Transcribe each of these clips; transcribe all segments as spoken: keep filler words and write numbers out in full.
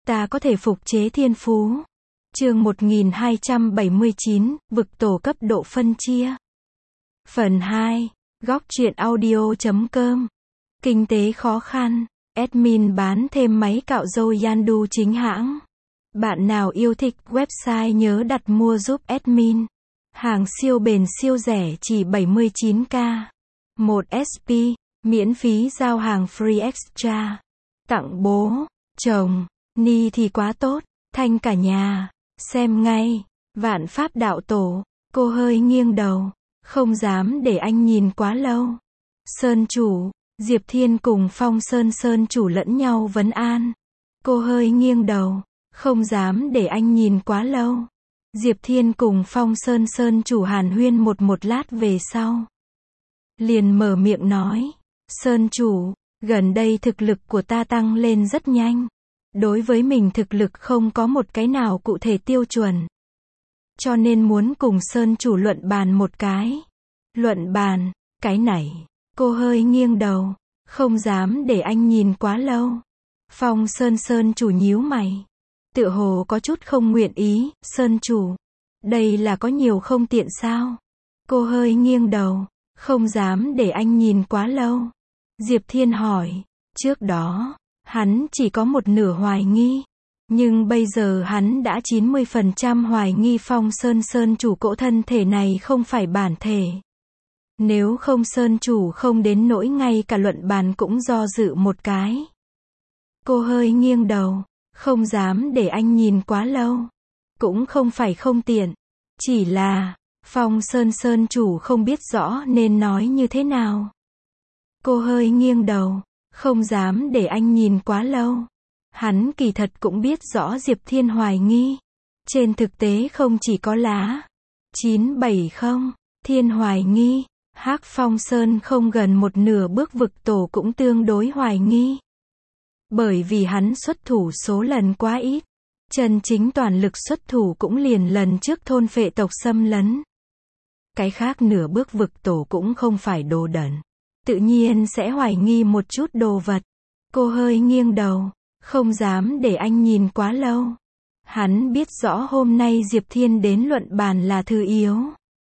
ta có thể phục chế thiên phú. Chương một nghìn hai trăm bảy mươi chín, vực tổ cấp độ phân chia. Phần hai, góc truyện audio chấm com. Kinh tế khó khăn, admin bán thêm máy cạo râu Yandu chính hãng. Bạn nào yêu thích website nhớ đặt mua giúp admin. Hàng siêu bền siêu rẻ chỉ bảy mươi chín k. một ét pê, miễn phí giao hàng free extra. Tặng bố, chồng, ni thì quá tốt, thanh cả nhà. Xem ngay, vạn pháp đạo tổ, cô hơi nghiêng đầu, không dám để anh nhìn quá lâu. Sơn chủ, Diệp Thiên cùng Phong Sơn Sơn chủ lẫn nhau vấn an. Cô hơi nghiêng đầu, không dám để anh nhìn quá lâu. Diệp Thiên cùng Phong Sơn Sơn chủ hàn huyên một một lát về sau. Liền mở miệng nói, Sơn chủ, gần đây thực lực của ta tăng lên rất nhanh. Đối với mình thực lực không có một cái nào cụ thể tiêu chuẩn. Cho nên muốn cùng Sơn chủ luận bàn một cái. Luận bàn, cái này, cô hơi nghiêng đầu, không dám để anh nhìn quá lâu. Phong Sơn Sơn chủ nhíu mày. Tựa hồ có chút không nguyện ý, Sơn chủ. Đây là có nhiều không tiện sao? Cô hơi nghiêng đầu, không dám để anh nhìn quá lâu. Diệp Thiên hỏi, trước đó, hắn chỉ có một nửa hoài nghi. Nhưng bây giờ hắn đã chín mươi phần trăm hoài nghi Phong Sơn Sơn chủ cỗ thân thể này không phải bản thể. Nếu không Sơn chủ không đến nỗi ngay cả luận bàn cũng do dự một cái. Cô hơi nghiêng đầu, không dám để anh nhìn quá lâu. Cũng không phải không tiện. Chỉ là, Phong Sơn Sơn chủ không biết rõ nên nói như thế nào. Cô hơi nghiêng đầu, không dám để anh nhìn quá lâu. Hắn kỳ thật cũng biết rõ Diệp Thiên hoài nghi. Trên thực tế không chỉ có lá. chín bảy không, Thiên hoài nghi. Hắc Phong Sơn không gần một nửa bước vực tổ cũng tương đối hoài nghi. Bởi vì hắn xuất thủ số lần quá ít. Chân chính toàn lực xuất thủ cũng liền lần trước thôn phệ tộc xâm lấn. Cái khác nửa bước vực tổ cũng không phải đồ đần. Tự nhiên sẽ hoài nghi một chút đồ vật. Cô hơi nghiêng đầu, không dám để anh nhìn quá lâu. Hắn biết rõ hôm nay Diệp Thiên đến luận bàn là thứ yếu.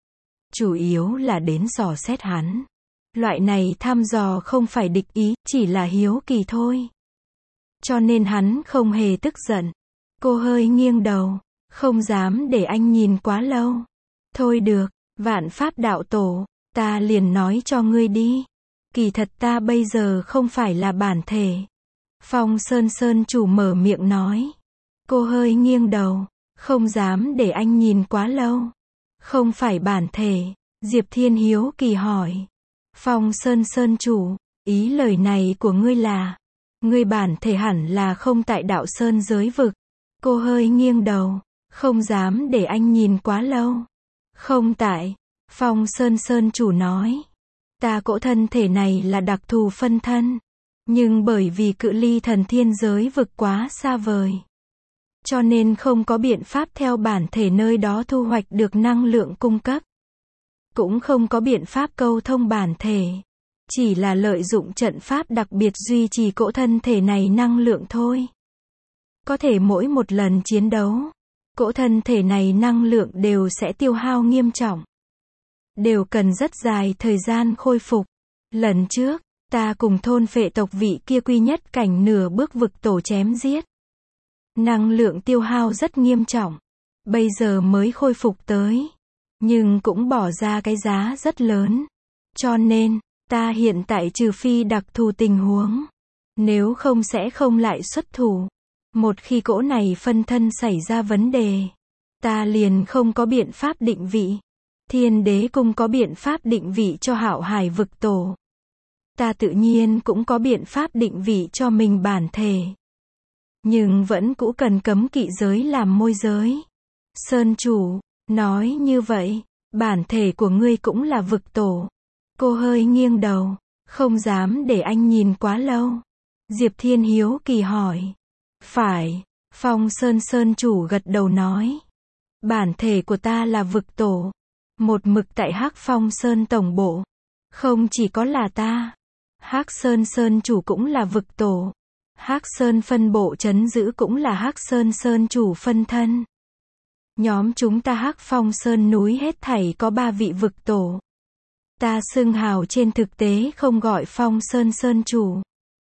Chủ yếu là đến dò xét hắn. Loại này thăm dò không phải địch ý, chỉ là hiếu kỳ thôi. Cho nên hắn không hề tức giận. Cô hơi nghiêng đầu, không dám để anh nhìn quá lâu. Thôi được, vạn pháp đạo tổ, ta liền nói cho ngươi đi. Kỳ thật ta bây giờ không phải là bản thể. Phong Sơn Sơn chủ mở miệng nói. Cô hơi nghiêng đầu, không dám để anh nhìn quá lâu. Không phải bản thể, Diệp Thiên hiếu kỳ hỏi. Phong Sơn Sơn chủ, ý lời này của ngươi là, ngươi bản thể hẳn là không tại đạo Sơn giới vực. Cô hơi nghiêng đầu, không dám để anh nhìn quá lâu. Không tại, Phong Sơn Sơn chủ nói. Ta cỗ thân thể này là đặc thù phân thân. Nhưng bởi vì cự ly thần thiên giới vực quá xa vời. Cho nên không có biện pháp theo bản thể nơi đó thu hoạch được năng lượng cung cấp. Cũng không có biện pháp câu thông bản thể. Chỉ là lợi dụng trận pháp đặc biệt duy trì cỗ thân thể này năng lượng thôi. Có thể mỗi một lần chiến đấu, cỗ thân thể này năng lượng đều sẽ tiêu hao nghiêm trọng. Đều cần rất dài thời gian khôi phục. Lần trước, ta cùng thôn phệ tộc vị kia quy nhất cảnh nửa bước vực tổ chém giết. Năng lượng tiêu hao rất nghiêm trọng. Bây giờ mới khôi phục tới. Nhưng cũng bỏ ra cái giá rất lớn. Cho nên, ta hiện tại trừ phi đặc thù tình huống. Nếu không sẽ không lại xuất thủ. Một khi cỗ này phân thân xảy ra vấn đề. Ta liền không có biện pháp định vị. Thiên đế cung có biện pháp định vị cho Hạo Hải vực tổ. Ta tự nhiên cũng có biện pháp định vị cho mình bản thể. Nhưng vẫn cũ cần cấm kỵ giới làm môi giới. Sơn chủ, nói như vậy, bản thể của ngươi cũng là vực tổ. Cô hơi nghiêng đầu, không dám để anh nhìn quá lâu. Diệp Thiên hiếu kỳ hỏi. Phải, Phong Sơn Sơn chủ gật đầu nói. Bản thể của ta là vực tổ. Một mực tại Hắc Phong Sơn tổng bộ. Không chỉ có là ta. Hắc Sơn Sơn chủ cũng là vực tổ. Hắc Sơn phân bộ trấn giữ cũng là Hắc Sơn Sơn chủ phân thân. Nhóm chúng ta Hắc Phong Sơn núi hết thảy có ba vị vực tổ. Ta xưng hào trên thực tế không gọi Phong Sơn Sơn chủ,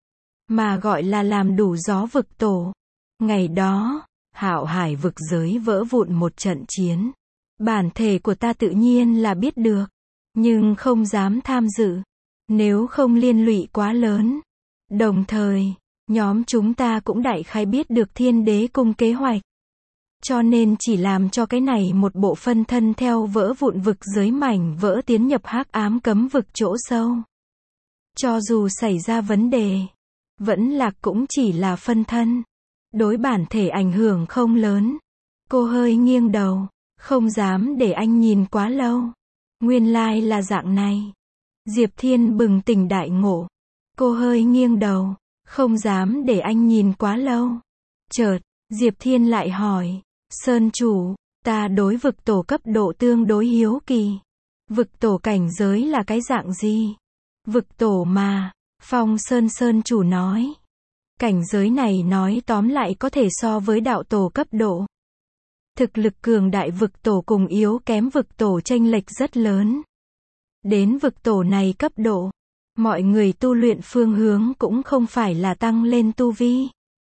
mà gọi là làm đủ gió vực tổ. Ngày đó, Hạo Hải vực giới vỡ vụn một trận chiến. Bản thể của ta tự nhiên là biết được, nhưng không dám tham dự, nếu không liên lụy quá lớn. Đồng thời, nhóm chúng ta cũng đại khái biết được Thiên Đế cung kế hoạch, cho nên chỉ làm cho cái này một bộ phân thân theo vỡ vụn vực giới mảnh vỡ tiến nhập hắc ám cấm vực chỗ sâu. Cho dù xảy ra vấn đề, vẫn lạc cũng chỉ là phân thân, đối bản thể ảnh hưởng không lớn. Cô hơi nghiêng đầu, không dám để anh nhìn quá lâu. Nguyên lai là dạng này. Diệp Thiên bừng tỉnh đại ngộ. Cô hơi nghiêng đầu, không dám để anh nhìn quá lâu. Chợt, Diệp Thiên lại hỏi, Sơn chủ, ta đối vực tổ cấp độ tương đối hiếu kỳ. Vực tổ cảnh giới là cái dạng gì? Vực tổ mà, Phong Sơn Sơn chủ nói. Cảnh giới này nói tóm lại có thể so với đạo tổ cấp độ. Thực lực cường đại vực tổ cùng yếu kém vực tổ chênh lệch rất lớn. Đến vực tổ này cấp độ, mọi người tu luyện phương hướng cũng không phải là tăng lên tu vi,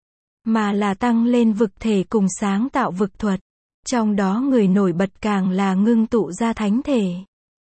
mà là tăng lên vực thể cùng sáng tạo vực thuật. Trong đó người nổi bật càng là ngưng tụ ra thánh thể.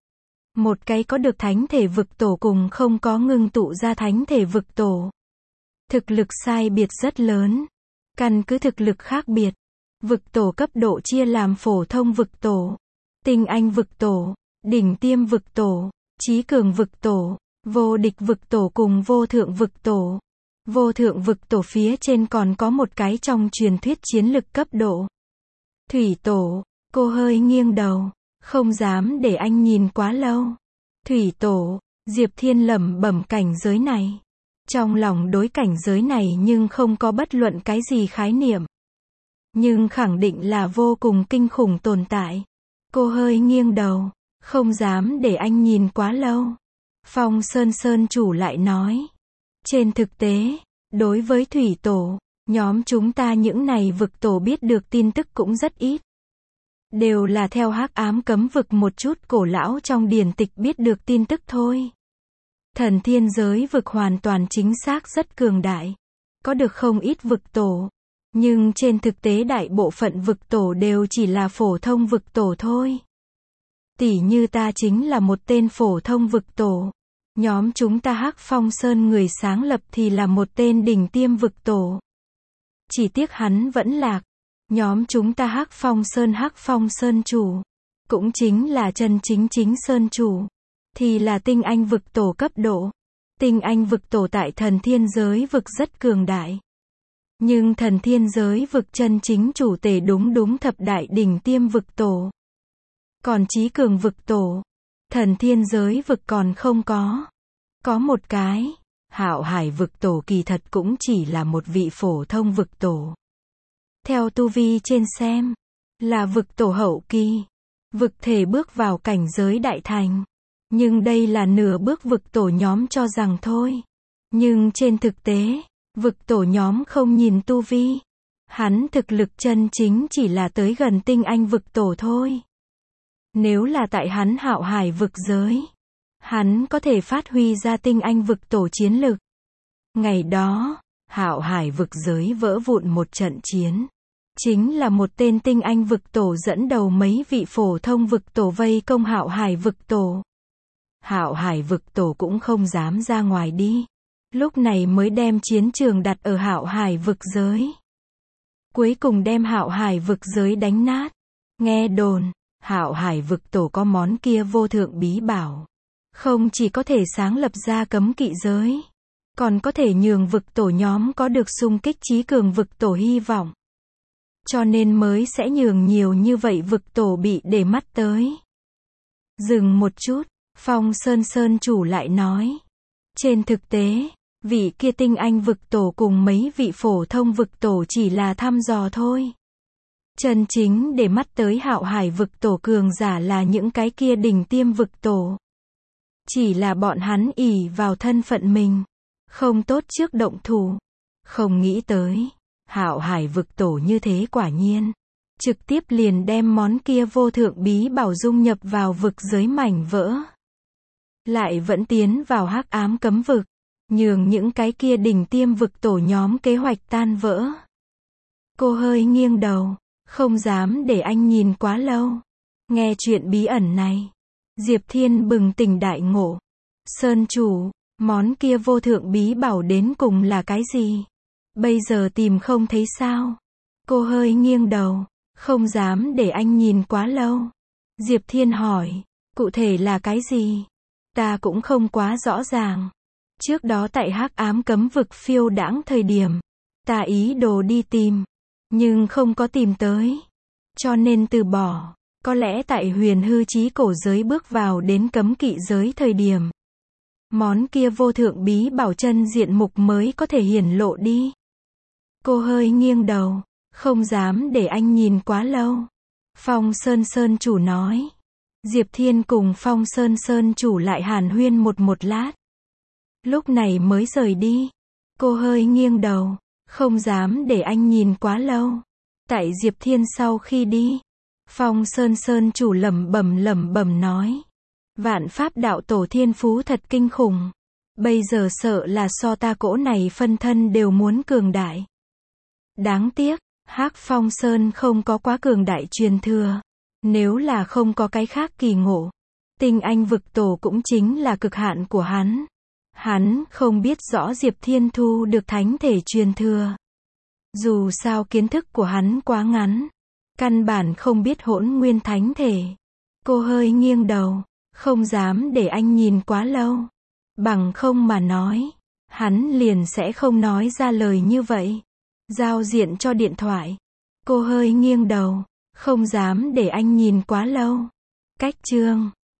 Một cái có được thánh thể vực tổ cùng không có ngưng tụ ra thánh thể vực tổ. Thực lực sai biệt rất lớn. Căn cứ thực lực khác biệt, vực tổ cấp độ chia làm phổ thông vực tổ, tinh anh vực tổ, đỉnh tiêm vực tổ, trí cường vực tổ, vô địch vực tổ cùng vô thượng vực tổ. Vô thượng vực tổ phía trên còn có một cái trong truyền thuyết chiến lực cấp độ. Thủy tổ, cô hơi nghiêng đầu, không dám để anh nhìn quá lâu. Thủy tổ, Diệp Thiên lẩm bẩm cảnh giới này. Trong lòng đối cảnh giới này nhưng không có bất luận cái gì khái niệm. Nhưng khẳng định là vô cùng kinh khủng tồn tại. Cô hơi nghiêng đầu, không dám để anh nhìn quá lâu. Phong Sơn Sơn chủ lại nói. Trên thực tế, đối với thủy tổ, nhóm chúng ta những này vực tổ biết được tin tức cũng rất ít. Đều là theo hắc ám cấm vực một chút cổ lão trong điển tịch biết được tin tức thôi. Thần thiên giới vực hoàn toàn chính xác rất cường đại. Có được không ít vực tổ. Nhưng trên thực tế đại bộ phận vực tổ đều chỉ là phổ thông vực tổ thôi. Tỉ như ta chính là một tên phổ thông vực tổ. Nhóm chúng ta Hắc Phong Sơn người sáng lập thì là một tên đỉnh tiêm vực tổ. Chỉ tiếc hắn vẫn lạc. Nhóm chúng ta Hắc Phong Sơn Hắc Phong Sơn chủ, cũng chính là chân chính chính Sơn chủ, thì là tinh anh vực tổ cấp độ. Tinh anh vực tổ tại thần thiên giới vực rất cường đại. Nhưng thần thiên giới vực chân chính chủ tể đúng đúng thập đại đỉnh tiêm vực tổ. Còn trí cường vực tổ, thần thiên giới vực còn không có. Có một cái, Hạo Hải vực tổ kỳ thật cũng chỉ là một vị phổ thông vực tổ. Theo tu vi trên xem, là vực tổ hậu kỳ. Vực thể bước vào cảnh giới đại thành. Nhưng đây là nửa bước vực tổ nhóm cho rằng thôi. Nhưng trên thực tế, vực tổ nhóm không nhìn tu vi. Hắn thực lực chân chính chỉ là tới gần tinh anh vực tổ thôi. Nếu là tại hắn Hạo Hải vực giới, hắn có thể phát huy ra tinh anh vực tổ chiến lực. Ngày đó, Hạo Hải vực giới vỡ vụn một trận chiến. Chính là một tên tinh anh vực tổ dẫn đầu mấy vị phổ thông vực tổ vây công Hạo Hải vực tổ. Hạo Hải vực tổ cũng không dám ra ngoài đi. Lúc này mới đem chiến trường đặt ở Hạo Hải vực giới. Cuối cùng đem Hạo Hải vực giới đánh nát. Nghe đồn, Hạo Hải vực tổ có món kia vô thượng bí bảo. Không chỉ có thể sáng lập ra cấm kỵ giới, còn có thể nhường vực tổ nhóm có được xung kích trí cường vực tổ hy vọng. Cho nên mới sẽ nhường nhiều như vậy vực tổ bị để mắt tới. Dừng một chút, Phong Sơn Sơn chủ lại nói. Trên thực tế, vị kia tinh anh vực tổ cùng mấy vị phổ thông vực tổ chỉ là thăm dò thôi. Chân chính để mắt tới Hạo Hải vực tổ cường giả là những cái kia đỉnh tiêm vực tổ. Chỉ là bọn hắn ỷ vào thân phận mình, không tốt trước động thủ, Không nghĩ tới, Hạo Hải vực tổ như thế quả nhiên. Trực tiếp liền đem món kia vô thượng bí bảo dung nhập vào vực giới mảnh vỡ. Lại vẫn tiến vào hắc ám cấm vực. Nhường những cái kia đỉnh tiêm vực tổ nhóm kế hoạch tan vỡ. Cô hơi nghiêng đầu. Không dám để anh nhìn quá lâu. Nghe chuyện bí ẩn này. Diệp Thiên bừng tỉnh đại ngộ. Sơn chủ, món kia vô thượng bí bảo đến cùng là cái gì? Bây giờ tìm không thấy sao? Cô hơi nghiêng đầu. Không dám để anh nhìn quá lâu. Diệp Thiên hỏi, cụ thể là cái gì? Ta cũng không quá rõ ràng. Trước đó tại hắc ám cấm vực phiêu đãng thời điểm, ta ý đồ đi tìm, nhưng không có tìm tới. Cho nên từ bỏ. Có lẽ tại huyền hư chí cổ giới bước vào đến cấm kỵ giới thời điểm. Món kia vô thượng bí bảo chân diện mục mới có thể hiển lộ đi. Cô hơi nghiêng đầu. Không dám để anh nhìn quá lâu. Phong Sơn Sơn chủ nói. Diệp Thiên cùng Phong Sơn Sơn chủ lại hàn huyên một một lát. Lúc này mới rời đi. Cô hơi nghiêng đầu. Không dám để anh nhìn quá lâu. Tại Diệp Thiên sau khi đi. Phong Sơn Sơn chủ lẩm bẩm lẩm bẩm nói. Vạn pháp đạo tổ thiên phú thật kinh khủng. Bây giờ sợ là so ta cỗ này phân thân đều muốn cường đại. Đáng tiếc. Hắc Phong Sơn không có quá cường đại truyền thừa. Nếu là không có cái khác kỳ ngộ. Tinh anh vực tổ cũng chính là cực hạn của hắn. Hắn không biết rõ Diệp Thiên thu được thánh thể truyền thừa. Dù sao kiến thức của hắn quá ngắn. Căn bản không biết hỗn nguyên thánh thể. Cô hơi nghiêng đầu. Không dám để anh nhìn quá lâu. Bằng không mà nói. Hắn liền sẽ không nói ra lời như vậy. Giao diện cho điện thoại. Cô hơi nghiêng đầu. Không dám để anh nhìn quá lâu. Cách chương